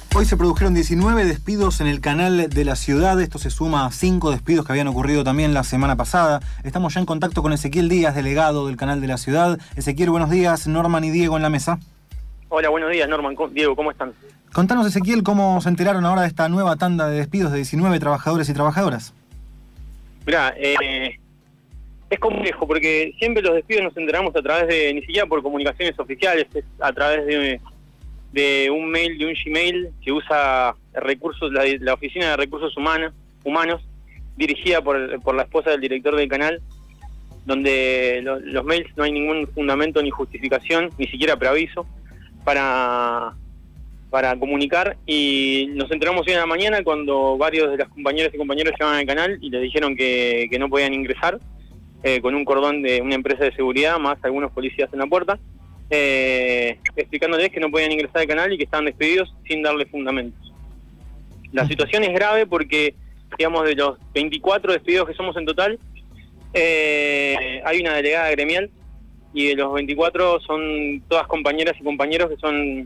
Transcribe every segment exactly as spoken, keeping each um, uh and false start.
Hoy se produjeron diecinueve despidos en el canal de la ciudad. Esto se suma a cinco despidos que habían ocurrido también la semana pasada. Estamos ya en contacto con Ezequiel Díaz, delegado del canal de la ciudad. Ezequiel, buenos días. Norman y Diego en la mesa. Hola, buenos días, Norman. Diego, ¿cómo están? Contanos, Ezequiel, cómo se enteraron ahora de esta nueva tanda de despidos de diecinueve trabajadores y trabajadoras. Mirá, eh, es complejo porque siempre los despidos nos enteramos a través de, ni siquiera por comunicaciones oficiales, es a través de... de un mail, de un Gmail que usa recursos, la, la Oficina de Recursos Humanos, humanos dirigida por, por la esposa del director del canal, donde lo, los mails no hay ningún fundamento ni justificación, ni siquiera preaviso, para, para comunicar, y nos enteramos hoy en la mañana cuando varios de las compañeras y compañeros llegaban al canal y les dijeron que, que no podían ingresar, eh, con un cordón de una empresa de seguridad, más algunos policías en la puerta, Eh, explicándoles que no podían ingresar al canal y que estaban despedidos sin darle fundamentos. La situación es grave porque, digamos, de los veinticuatro despedidos que somos en total, eh, hay una delegada gremial, y de los veinticuatro son todas compañeras y compañeros que son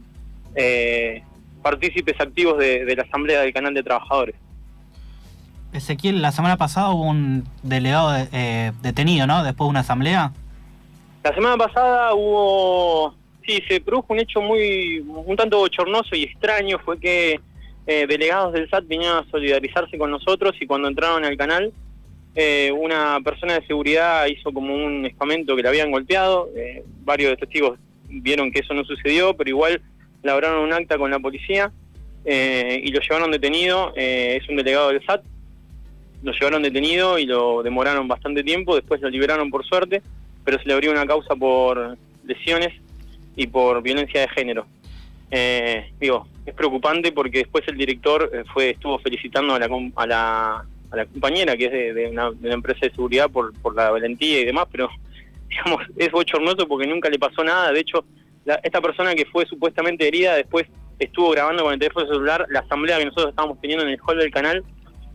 eh, partícipes activos de, de la asamblea del canal de trabajadores. Ezequiel, la semana pasada hubo un delegado de, eh, detenido, ¿no? Después de una asamblea. La semana pasada hubo, sí, se produjo un hecho muy, un tanto bochornoso y extraño, fue que eh, delegados del S A T vinieron a solidarizarse con nosotros, y cuando entraron al canal, eh, una persona de seguridad hizo como un estamento que le habían golpeado, eh, varios testigos vieron que eso no sucedió, pero igual labraron un acta con la policía eh, y lo llevaron detenido, eh, es un delegado del S A T, lo llevaron detenido y lo demoraron bastante tiempo, después lo liberaron por suerte, pero se le abrió una causa por lesiones y por violencia de género. Eh, digo, es preocupante porque después el director eh, fue estuvo felicitando a la a la, a la compañera, que es de, de, una, de una empresa de seguridad, por, por la valentía y demás, pero digamos, es bochornoso porque nunca le pasó nada. De hecho, la, esta persona que fue supuestamente herida después estuvo grabando con el teléfono celular la asamblea que nosotros estábamos teniendo en el hall del canal.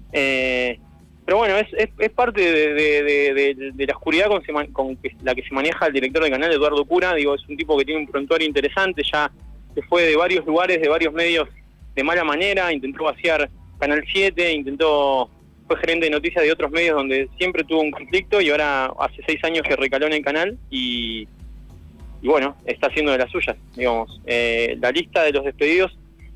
Eh, Pero bueno, es, es, es parte de, de, de, de, de la oscuridad con, se man, con que, la que se maneja el director del canal, Eduardo Cura. Digo, es un tipo que tiene un prontuario interesante, ya se fue de varios lugares, de varios medios de mala manera, intentó vaciar Canal siete, intentó fue gerente de noticias de otros medios donde siempre tuvo un conflicto, y ahora hace seis años que recaló en el canal y, y bueno, está haciendo de las suyas, digamos. Eh, la lista de los despedidos,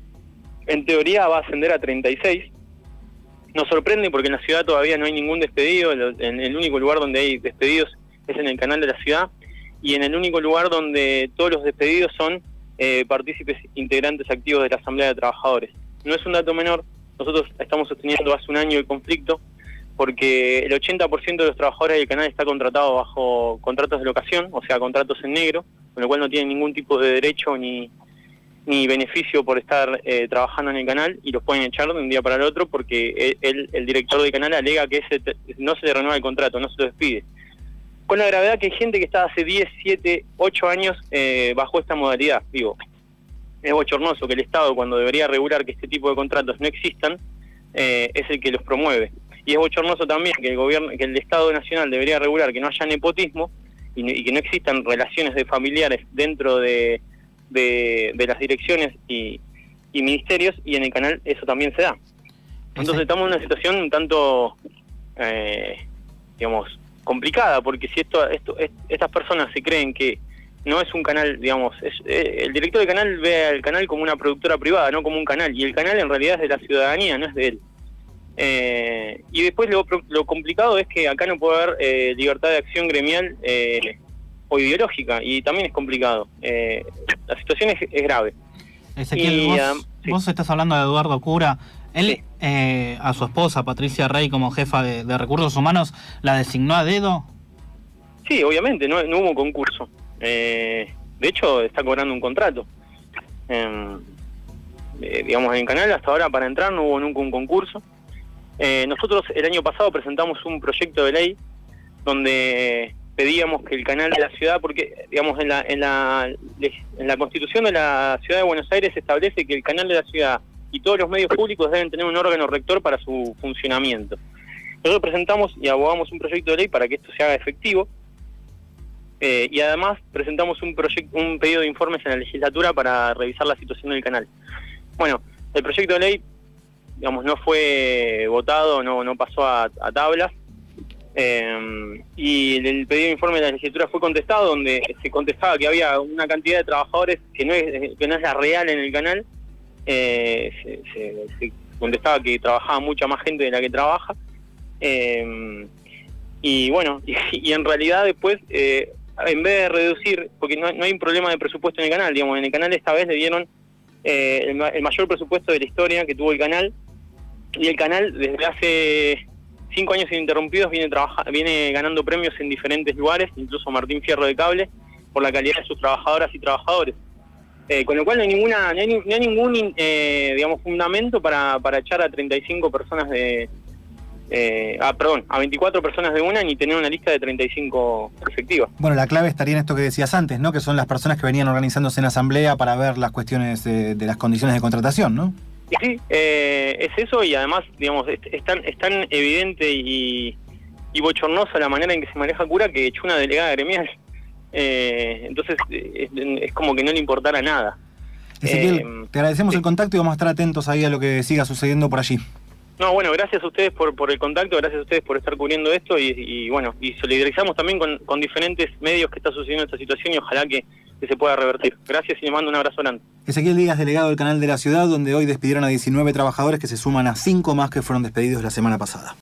en teoría, va a ascender a treinta y seis. Nos sorprende porque en la ciudad todavía no hay ningún despedido, en el único lugar donde hay despedidos es en el canal de la ciudad, y en el único lugar donde todos los despedidos son eh, partícipes integrantes activos de la Asamblea de Trabajadores. No es un dato menor, nosotros estamos sosteniendo hace un año el conflicto porque el ochenta por ciento de los trabajadores del canal está contratado bajo contratos de locación, o sea, contratos en negro, con lo cual no tienen ningún tipo de derecho ni... ni beneficio por estar eh, trabajando en el canal, y los pueden echar de un día para el otro porque él, el director del canal alega que ese no se le renueva el contrato, no se lo despide. Con la gravedad que hay gente que está hace diez, siete, ocho años eh, bajo esta modalidad. Digo, es bochornoso que el Estado, cuando debería regular que este tipo de contratos no existan, eh, es el que los promueve. Y es bochornoso también que el gobierno, que el Estado Nacional debería regular que no haya nepotismo y, y que no existan relaciones de familiares dentro de De, de las direcciones y, y ministerios, y en el canal eso también se da. Entonces estamos en una situación un tanto, eh, digamos, complicada, porque si esto, esto es, estas personas se creen que no es un canal, digamos, es, eh, el director del canal ve al canal como una productora privada, no como un canal, y el canal en realidad es de la ciudadanía, no es de él. Eh, y después lo, lo complicado es que acá no puede haber eh, libertad de acción gremial eh, o ideológica, y también es complicado. Eh, la situación es, es grave. Ezequiel, y, vos, um, sí. vos estás hablando de Eduardo Cura. Él, sí. eh, a su esposa, Patricia Rey, como jefa de, de Recursos Humanos, ¿la designó a dedo? Sí, obviamente, no, no hubo concurso. Eh, de hecho, está cobrando un contrato. Eh, eh, digamos, en el canal hasta ahora para entrar no hubo nunca un concurso. Eh, nosotros el año pasado presentamos un proyecto de ley donde pedíamos que el canal de la ciudad, porque digamos en la en la en la Constitución de la Ciudad de Buenos Aires se establece que el canal de la ciudad y todos los medios públicos deben tener un órgano rector para su funcionamiento. Nosotros presentamos y abogamos un proyecto de ley para que esto se haga efectivo, eh, y además presentamos un proyecto, un pedido de informes en la legislatura para revisar la situación del canal. Bueno, el proyecto de ley, digamos, no fue votado, no, no pasó a, a tablas. Eh, y el pedido de informe de la legislatura fue contestado, donde se contestaba que había una cantidad de trabajadores que no es, que no es la real en el canal. Eh, se, se, se contestaba que trabajaba mucha más gente de la que trabaja. Eh, y bueno, y, y en realidad después, eh, en vez de reducir, porque no, no hay un problema de presupuesto en el canal, digamos, en el canal esta vez le dieron eh, el, el mayor presupuesto de la historia que tuvo el canal, y el canal desde hace cinco años ininterrumpidos viene trabaja, viene ganando premios en diferentes lugares, incluso Martín Fierro de Cable, por la calidad de sus trabajadoras y trabajadores. Eh, con lo cual no hay ninguna, no hay, no hay ningún eh, digamos, fundamento para, para echar a treinta y cinco personas de, eh, ah, perdón, a veinticuatro personas de una, ni tener una lista de treinta y cinco efectivas. Bueno, la clave estaría en esto que decías antes, ¿no? Que son las personas que venían organizándose en asamblea para ver las cuestiones de, de las condiciones de contratación, ¿no? Sí, eh, es eso, y además, digamos, es, es, tan, es tan evidente y, y bochornosa la manera en que se maneja Cura que echó una delegada gremial. Eh, entonces, es, es como que no le importara nada. Ezequiel, eh, te agradecemos sí. el contacto y vamos a estar atentos ahí a lo que siga sucediendo por allí. No, bueno, gracias a ustedes por, por el contacto, gracias a ustedes por estar cubriendo esto y, y bueno, y solidarizamos también con, con diferentes medios que está sucediendo esta situación y ojalá que, que se pueda revertir. Gracias y le mando un abrazo grande. Ezequiel Díaz, delegado del Canal de la Ciudad, donde hoy despidieron a diecinueve trabajadores que se suman a cinco más que fueron despedidos la semana pasada.